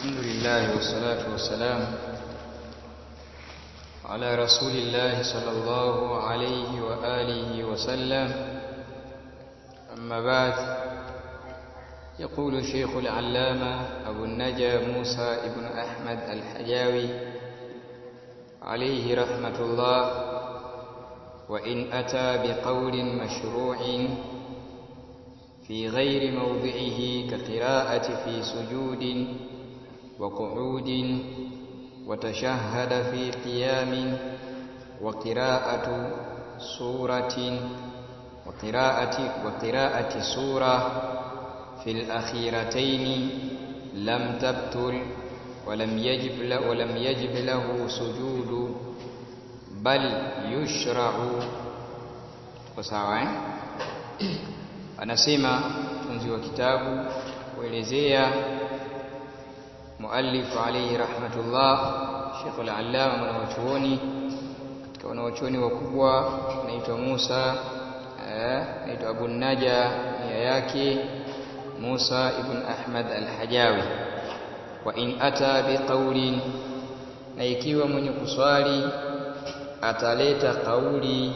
الحمد لله والصلاة والسلام على رسول الله صلى الله عليه وآله وسلم. أما بعد، يقول الشيخ العلامة أبو النجا موسى ابن أحمد الحجاوي عليه رحمة الله: وإن أتى بقول مشروع في غير موضعه كقراءة في سجود وقعود وتشهد في قيام وقراءة سورة في الأخيرتين لم تبطل ولم يجب له سجود، بل يشرع. Sawa anasema tunzi wa kitabu kuelezea muallif alayhi rahmatullah, Sheikh al-Allama mwanachuoni katika wanachuoni wakubwa, anaitwa Musa, anaitwa Abu Naja, nia yake Musa ibn Ahmad al-Hajawi. Wa in ata biqaulin, na ikiwa mwenye kuswali ataleta kauli.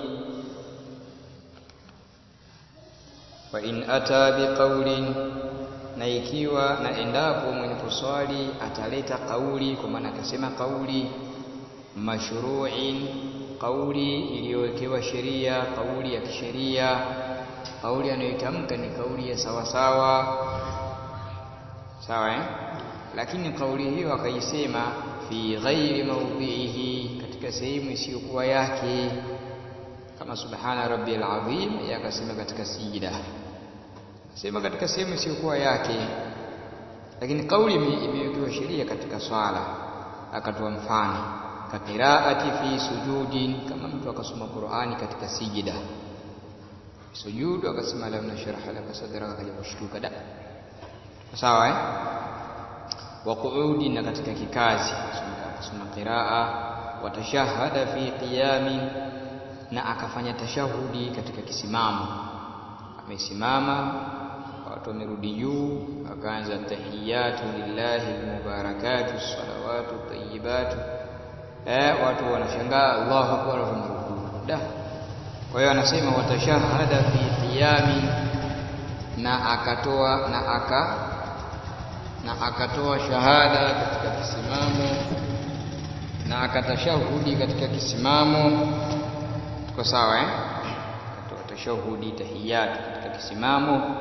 Wa in ata biqaulin, na ikiwa na endapo mwenye kuswali ataleta kauli, kwa maana akasema kauli mashru'in, kauli iliyowekewa sheria, kauli ya kisheria, kauli anayotamka ni kauli ya sawa sawa, lakini kauli hiyo akaisema fi ghairi mawdhihi, katika sehemu isiyokuwa yake, kama subhana rabbiyal azim, yakasema katika sijida, sema katika sehemu isiyokuwa yake, lakini kauli imewekewa sheria katika swala. Akatoa mfano ka qiraati fi sujudin, kama mtu akasoma Qur'ani katika sijida, sujudu akasema lam nashrah laka sadraka, kaja kushtuka da, sawa wa qu'udi, na katika kikazi akasoma qiraa, wa tashahhada fi qiyamin, na akafanya tashahudi katika kisimamo, amesimama watu wamerudi juu, akaanza tahiyatu lillahi mubarakatu salawatu tayyibatu, watu wanashangaa Allahu akbar, wamerukuu da. Kwa hiyo anasema watashahada fi qiyami, na akatoa shahada katika kisimamo, na akatashahudi katika kisimamo. Kwa sawa akatoa tashahudi tahiyatu katika kisimamo.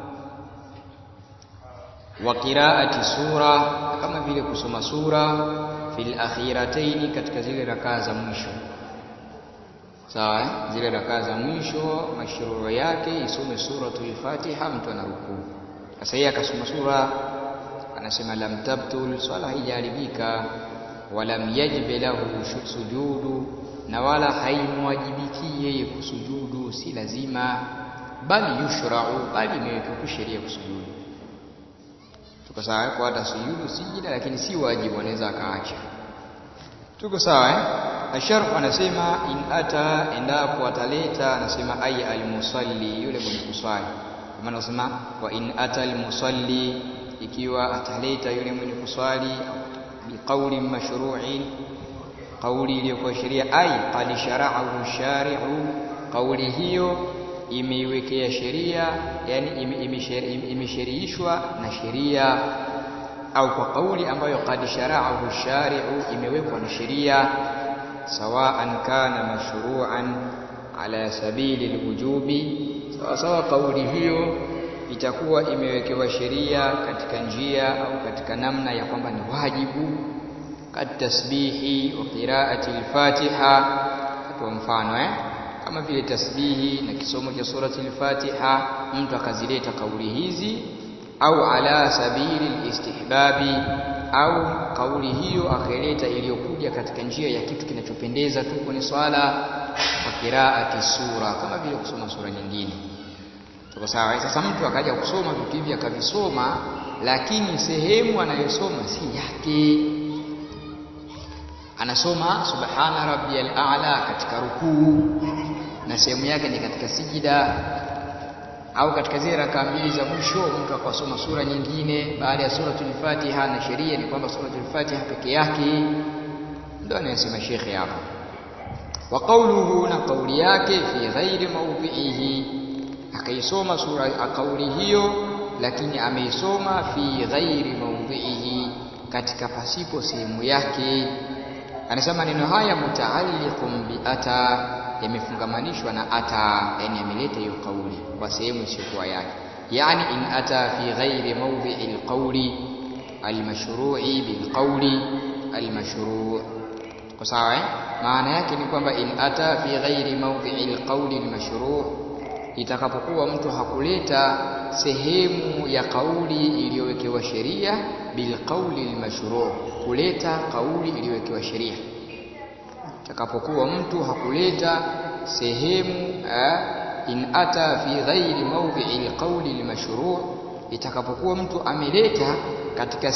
Wa qiraati sura, kama vile kusoma sura fil akhirataini, katika zile rakaa za mwisho. Sawa zile rakaa za mwisho mashruu yake isome suratul Fatiha, mtu anarukuu. Sasa yeye akasoma sura, anasema lam tabtul, swala haijaribika, walam yajib lahu sujudu, na wala haimwajibiki yeye kusujudu, si lazima, bali yushra'u, bali imewekwa sheria kusujudu. Tuko sawa kwa hata sujudu sijida, lakini si wajibu, anaweza akaacha. Tuko sawa Asharh anasema in ata, endapo ataleta, anasema ay almusalli, yule mwenye kuswali. Kwa maana anasema wa in ata almusalli, ikiwa ataleta yule mwenye kuswali biqauli mashru'in, kauli iliyokuwa sheria, ay qad shara'ahu shari'u, kauli hiyo imeiwekea sheria, yani imesheriishwa na sheria, au kwa kauli ambayo qad shara'ahu shari'u, imewekwa na sheria, sawa'an kana mashru'an ala sabili alwujubi, sawa kauli hiyo itakuwa imewekewa sheria katika njia au katika namna ya kwamba ni wajibu, kat tasbihi wa qiraati al-Fatiha. Kwa mfano kama vile tasbihi na kisomo cha surati al-Fatiha, mtu akazileta kauli hizi, au ala sabili al-istihbabi, au kauli hiyo akaileta iliyokuja katika njia ya kitu kinachopendeza tu kwenye swala, wa qiraati sura, kama vile kusoma sura nyingine. Tuko sawa sasa mtu akaja kusoma vitu hivi akavisoma, lakini sehemu anayosoma si yake, anasoma subhana rabbiyal a'la katika rukuu, na sehemu yake ni katika sijida. au katika zile rakaa mbili za mwisho mtu akasoma sura nyingine baada ya suratul Fatiha, na sheria ni kwamba suratul Fatiha peke yake. Ndio anasema shekhi hapa. Wa qawluhu, na kauli yake, fi ghairi mawdhihi, akaisoma sura kauli hiyo lakini ameisoma fi ghairi mawdhihi, katika pasipo sehemu yake. Anasema neno haya mutaalliqun bi ata, yamefungamanishwa na ata, yani ameleta hiyo kauli kwa sehemu isiyokuwa yake. Yani in ata fi ghairi mawdhi'i alqawli almashru'i bilqawli almashru'. Kwa sawa maana yake ni kwamba in ata fi ghairi mawdhi'i alqawli almashru', itakapokuwa mtu hakuleta sehemu ya kauli iliyowekewa sheria, bilqawli almashru', kuleta kauli iliyowekewa sheria. Itakapokuwa mtu hakuleta sehemu in ata fi ghairi mawdhi'i alqawli almashru', itakapokuwa mtu ameleta katika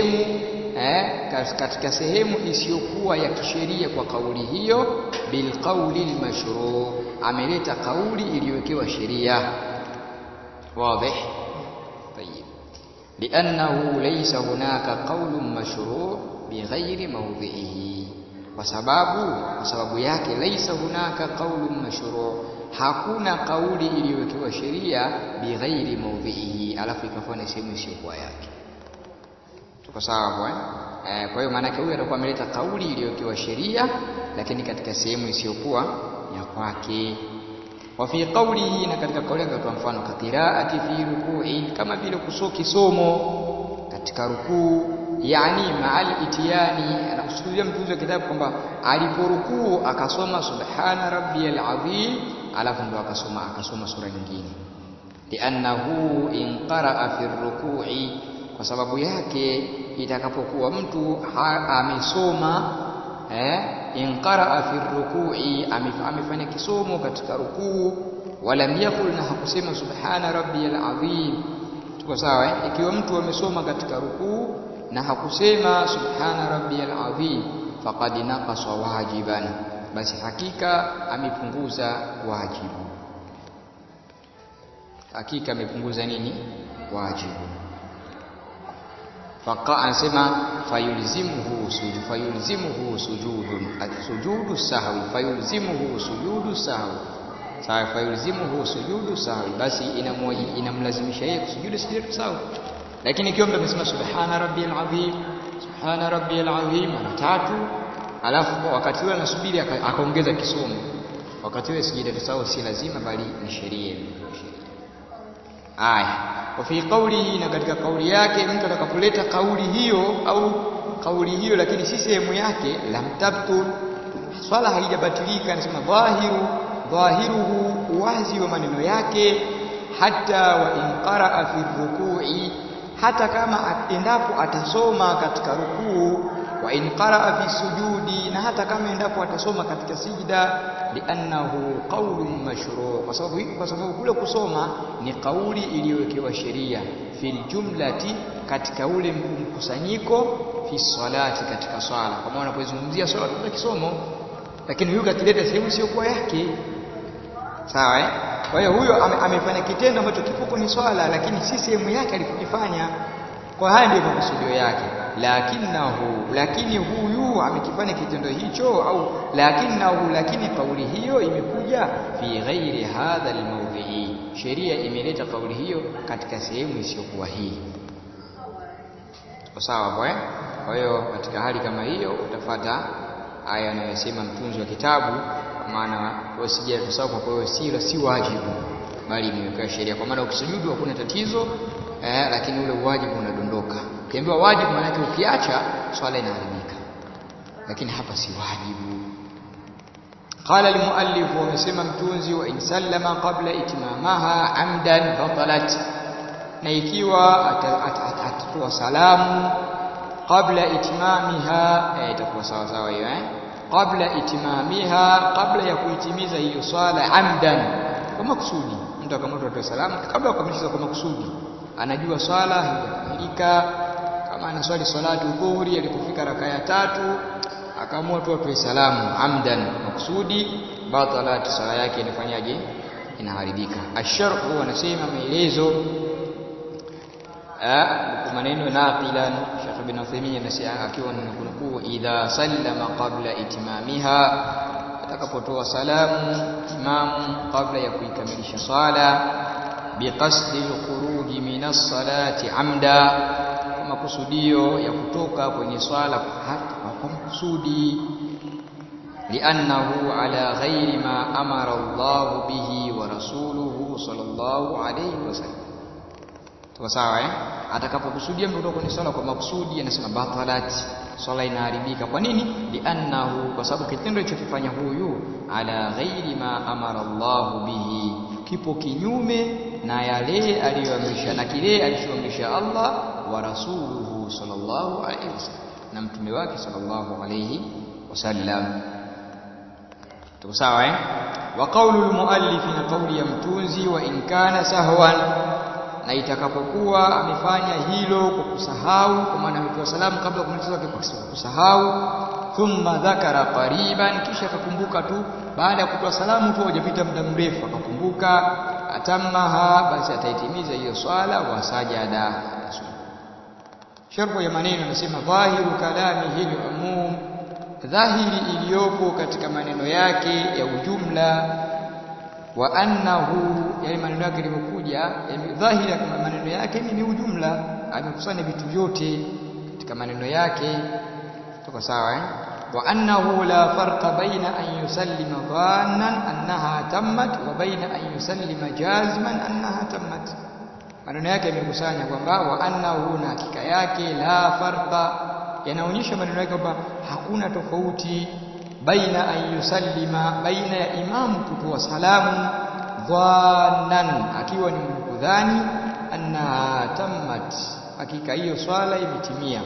sehemu isiyokuwa ya kisheria kwa kauli hiyo, bilqawli almashru', ameleta kauli iliyowekewa sheria. Wazi? Tayeb. Li'annahu laysa hunaka qawlun mashru' bighairi mawdhi'ihi, kwa sababu yake laysa hunaka qawlun mashru', hakuna kauli iliyowekewa sheria bighairi mawdhi'ihi, alafu ikakuwa ni sehemu isiyokuwa yake. Tuko sawa hapo kwa hiyo maana yake huyu atakuwa ameleta kauli iliyowekewa sheria lakini katika sehemu isiyokuwa ya kwake. Wa fi qawlihi, na katika kauli yake kwa mfano qiraati fi ruku'in, kama vile kisomo katika rukuu, yani ma'al itiyani, anakusudia mtunzi wa kitabu kwamba aliporukuu akasoma subhana rabbiyal azim, alafu ndo akasoma sura nyingine. Li'annahu in qara'a fi ruku'i, kwa sababu yake itakapokuwa mtu amesoma in qara'a fi ruku'i, amefanya kisomo katika rukuu, wala yakul, na hakusema subhana rabbiyal azim. Tuko sawa ikiwa mtu amesoma katika rukuu na hakusema subhana rabbiyal azim, faqad naqasa wajiban, basi hakika amepunguza wajibu. Hakika amepunguza nini? Wajibu. Anasema fayulzimuhu sujudu sahwi, fayulzimuhu sujudu sahwi. Sawa, fayulzimuhu sujudu sahwi, basi inamlazimisha yeye kusujudu sujudu sahwi. Lakini ikiwa mtu amesema subhana rabbiyal azim mara tatu, alafu wakati ule anasubiri akaongeza kisomo, wakati ule sujudu sahwi si lazima, bali ni sheria. Wa fi qawlihi, na katika kauli yake, mtu atakapoleta kauli hiyo au kauli hiyo lakini si sehemu yake, lam tabtul, swala haijabatilika. Anasema dhahiruhu, wazi wa maneno yake, hata wa in qara'a fi ruku'i, hata kama endapo atasoma katika rukuu, wa in qara'a fi sujudi, na hata kama endapo atasoma katika sijda, li'annahu qawlun mashru', kwa sababu kule kusoma ni kauli iliyowekewa sheria, fil jumlati, katika ule mkusanyiko, fi salati, katika swala. Kwa maana unapozungumzia swala kuna kisomo, lakini huyu kakileta sehemu sio kwa yake. Sawa Kwa hiyo huyo amefanya kitendo ambacho kipo kwenye swala lakini si sehemu yake alipokifanya. Kwa haya ndio makusudio yake. Lakini huyu amekifanya kitendo hicho, au lakini kauli hiyo imekuja fi ghairi hadha almawdhi'i, sheria imeleta kauli hiyo katika sehemu isiyokuwa hii. Sawa Kwa hiyo katika hali kama hiyo utafuata aya anayosema mtunzi wa kitabu, kwa maana usije tusahau, kwa hiyo si wajibu bali imewekwa sheria. Kwa maana ukisujudu hakuna tatizo, lakini ule wajibu unadondoka. Ukiambiwa wajibu maana yake ukiacha swala inaharibika, lakini hapa si wajibu. Qala al-muallif, wamesema mtunzi, wa in sallama qabla itimamaha amdan batalat, na ikiwa atatoa salamu qabla itimamiha, itakuwa sawa sawa hiyo qabla itimamiha, kabla ya kuitimiza hiyo swala, amdan, kwa makusudi. Mtu akamwona atoa salamu kabla kukamilisha kwa makusudi, anajua swala haijakamilika. Kama anaswali salatu dhuhuri, alipofika raka ya 3 akaamua tu atoe salamu amdan, makusudi, batalat, swala yake inafanyaje? inaharibika. Asharhu anasema maelezo kwa maneno naqilan Sheikh Ibn Uthaymeen anasema akiwa anakunukuu idha sallama qabla itimamiha, atakapotoa salamu imamu kabla ya kuikamilisha swala, biqasdi alkhuruji min as-salati amda, kwa makusudio ya kutoka kwenye swala kwa makusudi, li'annahu ala ghairi ma amara Allah bihi wa rasuluhu sallallahu alayhi wasallam. Tuko sawa atakapokusudia mtu kwenye swala kwa makusudi anasema batalat, swala inaharibika. Kwa nini? Li'annahu, kwa sababu kitendo alichokifanya huyu ala ghairi ma amara Allah bihi, kipo kinyume na yale aliyoamrisha na kile alichoamrisha Allah wa rasuluhu sallallahu alayhi wasallam, na mtume wake sallallahu alayhi wasallam. Tuko sawa wa qawlu almuallif, na kauli ya mtunzi, wa in kana sahwan, na itakapokuwa amefanya hilo kwa kusahau, kwa maana ametoa salamu kabla kumaliza kwa kusahau, thumma dhakara qariban, kisha akakumbuka tu baada ya kutoa salamu tu hajapita muda mrefu akakumbuka, atammaha, basi ataitimiza hiyo swala, wa sajada. Sharhu ya maneno anasema dhahiru kalamihi al-umum, dhahiri iliyopo katika maneno yake ya ujumla, wa annahu, yale maneno yake yalivyokuja, dhahiri ya maneno yake ni ujumla, amekusanya vitu vyote katika maneno yake. Tuko sawa wa annahu la farqa baina an yusallima dhannan annaha tammat wa baina an yusallima jaziman annaha tammat. Maneno yake yamekusanya kwamba wa annahu, na hakika yake, la farqa, yanaonyesha maneno yake kwamba hakuna tofauti, baina an yusallima, baina ya imamu kutoa salamu, dhannan, akiwa ni mwenye kudhani, annaha tammat, hakika hiyo swala imetimia.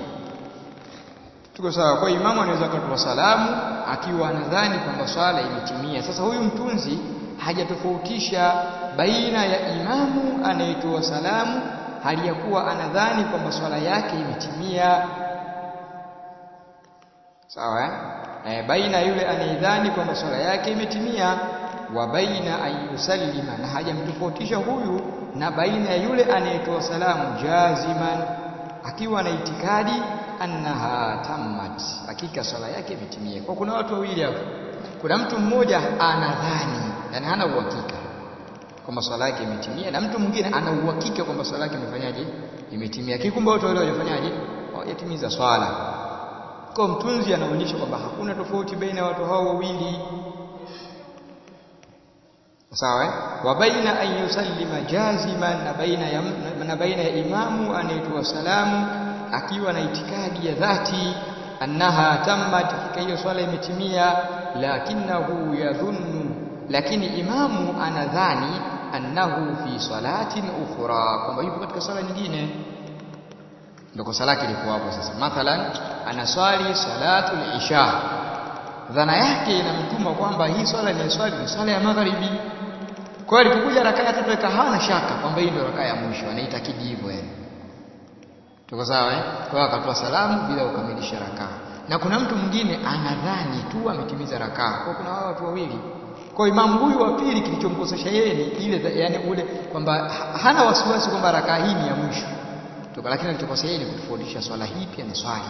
Tuko sawa. Kwa imamu anaweza kutoa salamu akiwa anadhani kwamba swala imetimia. Sasa huyu mtunzi hajatofautisha baina ya imamu anayetoa salamu hali ya kuwa anadhani kwamba swala yake imetimia, sawa baina yule anayedhani kwamba swala yake imetimia, wa baina an yusallima, na hajamtofautisha huyu na baina ya yule anayetoa salamu jaziman, akiwa na itikadi annaha tammat, hakika swala yake imetimia. Kwa kuna watu wawili hapo, kuna mtu mmoja anadhani, yani hana uhakika kwamba swala yake imetimia, na mtu mwingine ana uhakika kwamba swala yake imefanyaje, imetimia. Kikumbe wote wale wafanyaje, hawajatimiza swala. Kwa mtunzi anaonyesha kwamba hakuna tofauti baina ya watu hao wawili, sawa wa baina an yusallima jaziman, na baina ya imamu anayetoa salamu akiwa na itikadi ya dhati annaha tammat, hakika hiyo swala imetimia, lakinahu yadhunnu, lakini imamu anadhani annahu fi salatin ukhra, kwamba yupo katika sala nyingine. Ndio sala yake ilikuwa hapo. Sasa mathalan anaswali salatul isha, dhana yake inamtuma kwamba hii swala ni swala ya magharibi. Kwa hiyo alipokuja rakaa ya tatu hana shaka kwamba hii ndio rakaa ya mwisho, anaitakidi hivyo yani. Tuko sawa Kwa hiyo akatoa salamu bila kukamilisha rakaa. Na kuna mtu mwingine anadhani tu ametimiza rakaa. Kwa kuna wao watu wawili. Kwa imamu huyu wa pili kilichomkosesha yeye ni ile yani ule kwamba hana wasiwasi kwamba rakaa hii ni ya mwisho. Lakini alichokosea yeye ni kutofautisha swala hii pia na swali.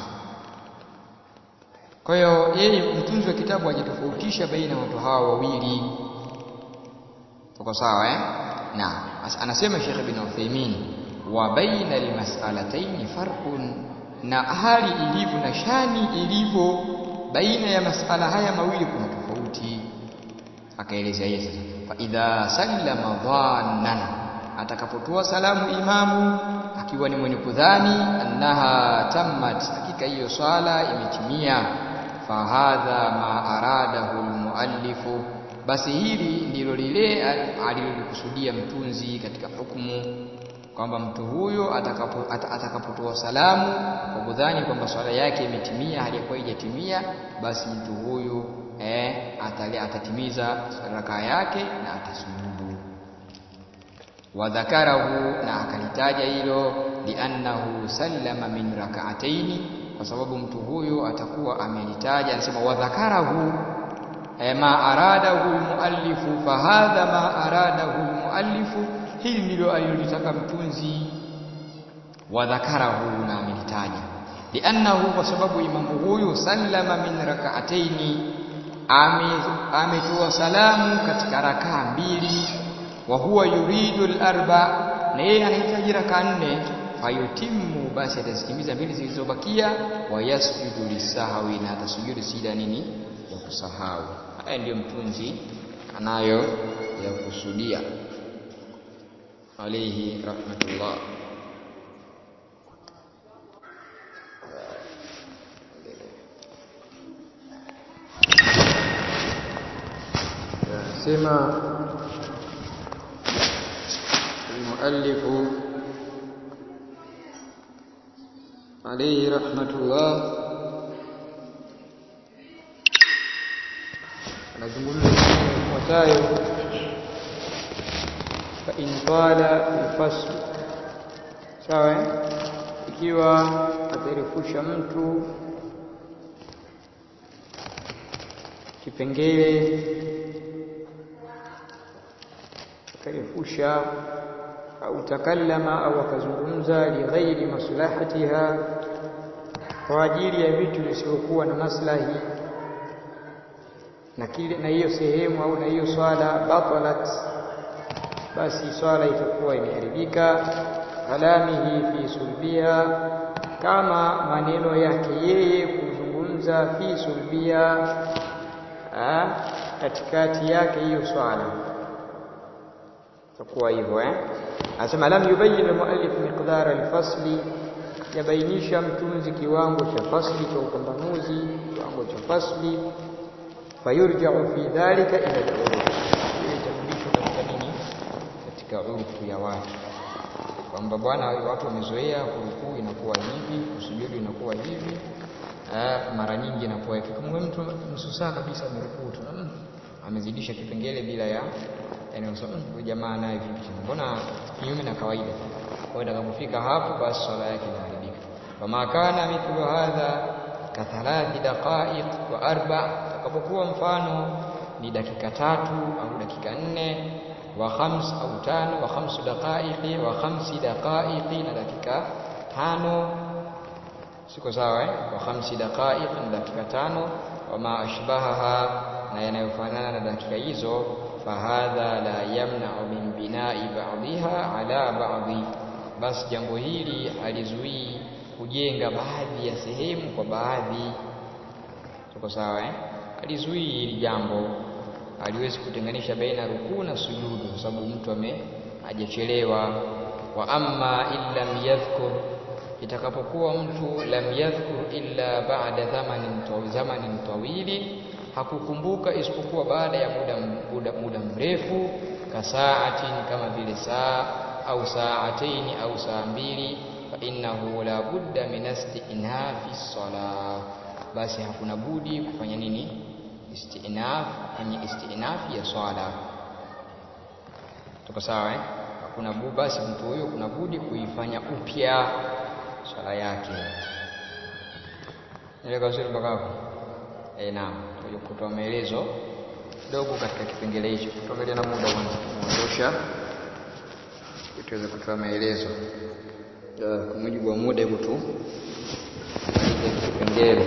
Kwa hiyo yeye mtunzi wa kitabu hajatofautisha baina watu hawa wawili. Tuko sawa Na anasema Sheikh Ibn Uthaymeen, wa baina almas'alatayn farqun, na hali ilivyo na shani ilivyo baina ya masala haya mawili kuna tofauti. Akaeleza yeye sasa, fa idha sallama dhannan, atakapotoa salamu imamu akiwa ni mwenye kudhani annaha tammat, hakika hiyo swala imetimia, fa hadha ma aradahu almuallifu, basi hili ndilo lile alilokusudia mtunzi katika hukumu, kwamba mtu huyo atakapotoa salamu kwa kudhani kwamba swala yake imetimia hali ya kuwa haijatimia, basi mtu huyo atatimiza rakaa yake na atasujudu. Wa dhakarahu, na akalitaja hilo, li'annahu sallama min rak'ataini, kwa sababu mtu huyo atakuwa amelitaja. Anasema wa dhakarahu, ma aradahu almuallifu fahadha ma aradahu almuallifu, hili ndilo alilotaka mtunzi, wa dhakarahu, na amelitaja. Liannahu, kwa sababu imamu huyu sallama min rak'ataini, ametoa salamu katika rakaa mbili, wa huwa yuridu al-arba, na yeye anahitaji rakaa 4, fayutimu, basi atazitimiza mbili zilizobakia, wa yasjudu lisahwi, na atasujudu sijda nini, ya kusahau. Haya ndio mtunzi anayo ya kusudia, alayhi rahmatullah. sema المؤلف عليه رحمة الله anazungumza ifuatayo: fa in qala al-fasl, sawa, ikiwa atarefusha mtu kipengele, akarefusha au takallama au akazungumza lighairi maslahatiha, kwa ajili ya vitu visivyokuwa na maslahi na kile na hiyo sehemu au na hiyo swala, batalat, basi swala itakuwa imeharibika. Kalamihi fi sulbiha, kama maneno yake yeye kuzungumza fi sulbiha, katikati yake hiyo swala itakuwa hivyo. Anasema lam yubayyin al-muallif miqdar al-fasli, yabainisha mtunzi kiwango cha fasli, cha upambanuzi, kiwango cha fasli. Fayurja'u fi dhalika ila al-uruf, itarudishwa katika nini, katika urufu ya watu, kwamba bwana watu wamezoea kurukuu inakuwa hivi, kusujudu inakuwa hivi, mara nyingi inakuwa hivi. Kama mtu nusu saa kabisa amerukuu tu, amezidisha kipengele bila ya unasema jamaa naye vipi, mbona kinyume na kawaida. Kwa hiyo atakapofika hapo, basi swala yake inaharibika. Kama kana mithlu hadha ka 3 daqaiq wa 4, atakapokuwa mfano ni dakika 3 au dakika 4, wa 5 au 5, wa 5 daqaiqi wa 5 daqaiqi, na dakika 5, siko sawa wa 5 daqaiq na dakika 5, wa ma ashbahaha, na yanayofanana na dakika hizo, fahadha la yamna'u min bina'i ba'dihha ala ba'dhi, basi jambo hili halizuii kujenga baadhi ya sehemu kwa baadhi. Tuko sawa halizuii hili jambo, haliwezi kutenganisha baina rukuu na sujudu, kwa sababu mtu hajachelewa. Wa amma illam yadhkur, itakapokuwa mtu lam yadhkur illa ba'da zamanin tawili, hakukumbuka isipokuwa baada ya muda mrefu, kasaatin, kama vile saa, au saataini, au saa 2, fa innahu la budda min istinafi as-salah, basi hakuna budi kufanya nini, istinafi ya swala. Tuko sawa hakuna budi, basi mtu huyo kuna budi kuifanya upya swala yake. Ile kausiri mpaka hapo. Naam, tuje kutoa maelezo dogo katika kipengele hicho, tuangalie na muda unaondosha, tuweze kutoa maelezo kwa mujibu wa muda hivyo tu kipengele.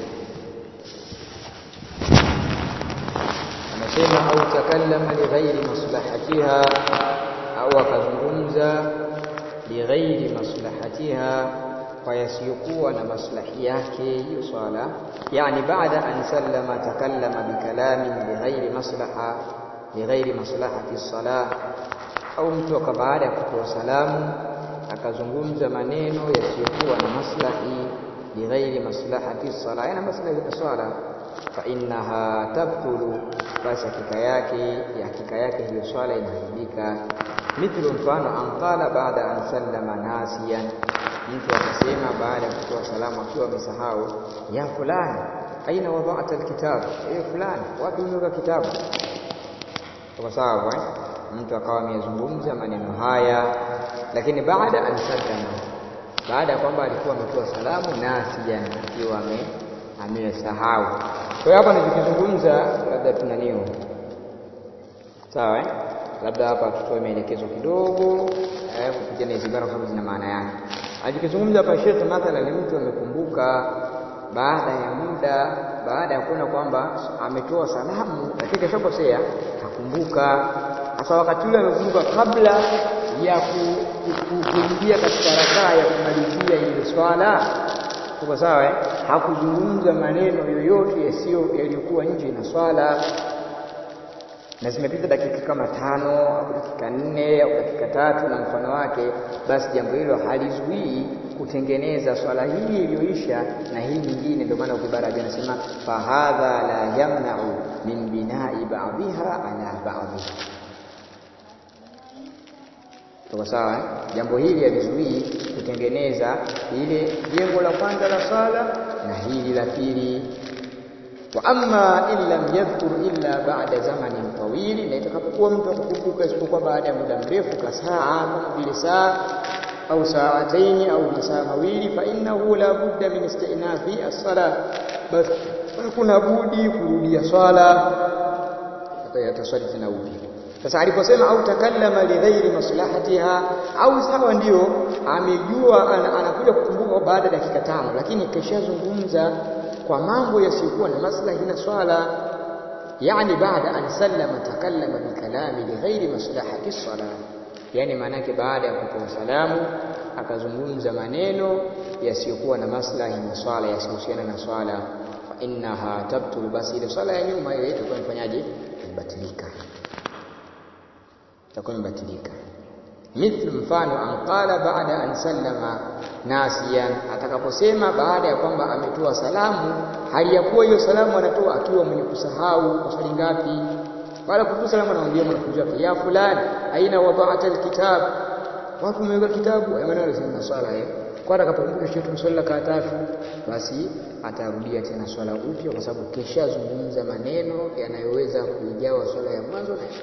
Anasema au takallama li ghairi maslahatiha, au akazungumza li ghairi maslahatiha, kwa yasiyokuwa na maslahi yake hiyo swala. Yani baada an sallama takallama bikalamin li ghairi maslahati as-salah, au mtu baada ya kutoa salamu akazungumza maneno yasiyokuwa na maslahi li ghairi maslahati as-salah, yana maslahi ya swala, fa innaha tabtulu, basi hakika yake hiyo swala inaharibika. Mithlu, mfano, anqala baada an sallama nasiyan, mtu akasema baada ya kutoa salamu akiwa amesahau, ya fulani aina wada'ta alkitab, fulani wapi umeweka kitabu. Kwa sababu mtu akawa amezungumza maneno haya, lakini baada an sallama, baada ya kwamba alikuwa ametoa salamu nasiyan, akiwa amesahau. Kwa hiyo hapa nikizungumza labda tunanio. Sawa labda hapa tutoe maelekezo kidogo kupitia hizo ibara kwa sababu zina maana yake. Alikizungumza hapa Sheikh mathalan ni mtu amekumbuka baada ya muda, baada ya kuona kwamba ametoa salamu lakini kashakosea, hakumbuka. Hasa wakati ule amekumbuka kabla ya kuingia katika rakaa ya kumalizia ile swala, kwa sawa hakuzungumza maneno yoyote yaliyokuwa nje na swala, na zimepita dakika kama 5 au dakika 4 au dakika 3 na mfano wake, basi jambo hilo halizuii kutengeneza swala hii iliyoisha na hii nyingine. Ndio maana ukibara anasema fa hadha la yamna'u min bina'i ba'dihha ala ba'dih. Kwa sawa jambo hili halizuii kutengeneza ile jengo la kwanza la swala na hili la pili. Wa amma illam yadhkur illa ba'da zamanin tawil, na itakapokuwa mtu akukumbuka isipokuwa baada ya muda mrefu, kasaa kama vile saa au saataini au masaa mawili, fa innahu la budda min istinafi as-salah, bas kuna budi kurudia swala ataswali tena upya. Sasa aliposema au takallama li ghairi maslahatiha, au sawa ndio amejua anakuja kukumbuka baada ya dakika 5 lakini keshazungumza kwa mambo yasiyokuwa na maslahi na swala, yani baada an sallama takallama bi kalami li ghairi maslahati as-salah, yani maana yake baada ya kutoa salamu akazungumza maneno yasiyokuwa na maslahi na swala, yasiyohusiana na swala, fa innaha tabtul, basi ile swala ya nyuma ile itakuwa imefanyaje? Imebatilika, itakuwa imebatilika. Mithlu, mfano, anqala baada an sallama nasiyan, atakaposema baada ya kwamba ametoa salamu hali ya kuwa hiyo salamu anatoa akiwa mwenye kusahau. Kwa swali ngapi? Baada kutoa salamu anamwambia mwanafunzi wake, ya fulani aina wada'ata alkitab, wapi umeweka kitabu? Maana alisema swala kwa atakapokumbuka shetu swala ka 3, basi atarudia tena swala upya, kwa sababu kesha zungumza maneno yanayoweza kuijawa swala ya mwanzo na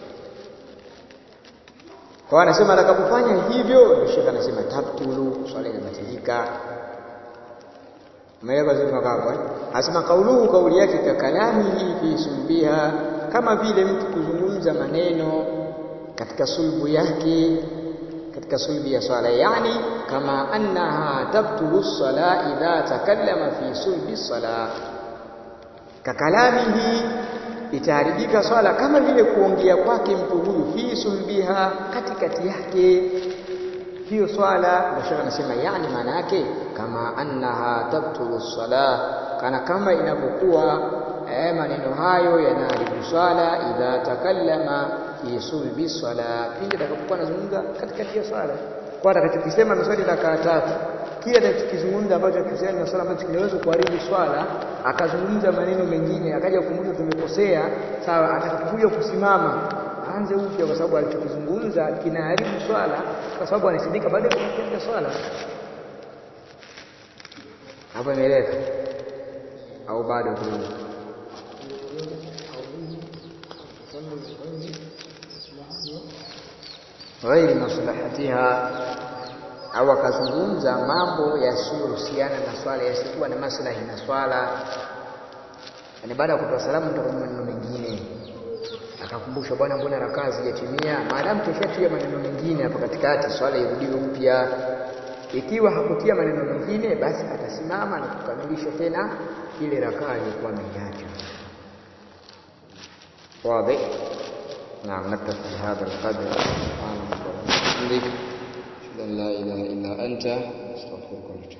kwa anasema atakapofanya hivyo, Sheikh anasema tabtulu, swala inabatilika. Umeelewa vizuri hapo Anasema kauli yake ka kalamihi fi sulbiha, kama vile mtu kuzungumza maneno katika sulbu yake, katika sulbi ya swala, yani kama annaha tabtulu as-sala idha takallama fi sulbi as-sala, ka kalamihi, itaharibika swala kama vile kuongea kwake mtu huyu fi sulbiha, katikati yake hiyo swala. Bashara anasema yani maana yake kama annaha tabtulu as-sala, kana kama inapokuwa maneno hayo yanaharibu swala idha takallama fi sulbi as-sala, pindi atakapokuwa anazungumza katikati ya swala. Kwa atakachokisema mswali dakika 3, kile atakachokizungumza ambacho kihusiana na swala ambacho kinaweza kuharibu swala, akazungumza maneno mengine akaja kukumbusha tumekosea, sawa, atakapokuja kusimama aanze upya, kwa sababu alichokizungumza kinaharibu swala, kwa sababu anasidika baada ya kufikia swala. Hapo imeeleka au bado kidogo? Ghairi maslahatiha, au akazungumza mambo yasiyohusiana na swala, yasikuwa na maslahi na swala. Yani baada ya kutoa salamu mtu akamwambia maneno mengine, akakumbusha bwana, mbona rakaa zijatimia? Maadamu keshatia maneno mengine hapa katikati, swala irudiwe upya. Ikiwa hakutia maneno mengine, basi atasimama na kukamilisha tena ile rakaa iliyokuwa ameiacha. Wazi? Naam, naktafi hadha alqadr. Subhanallah, la ilaha illa anta, astaghfiruka wa atubu.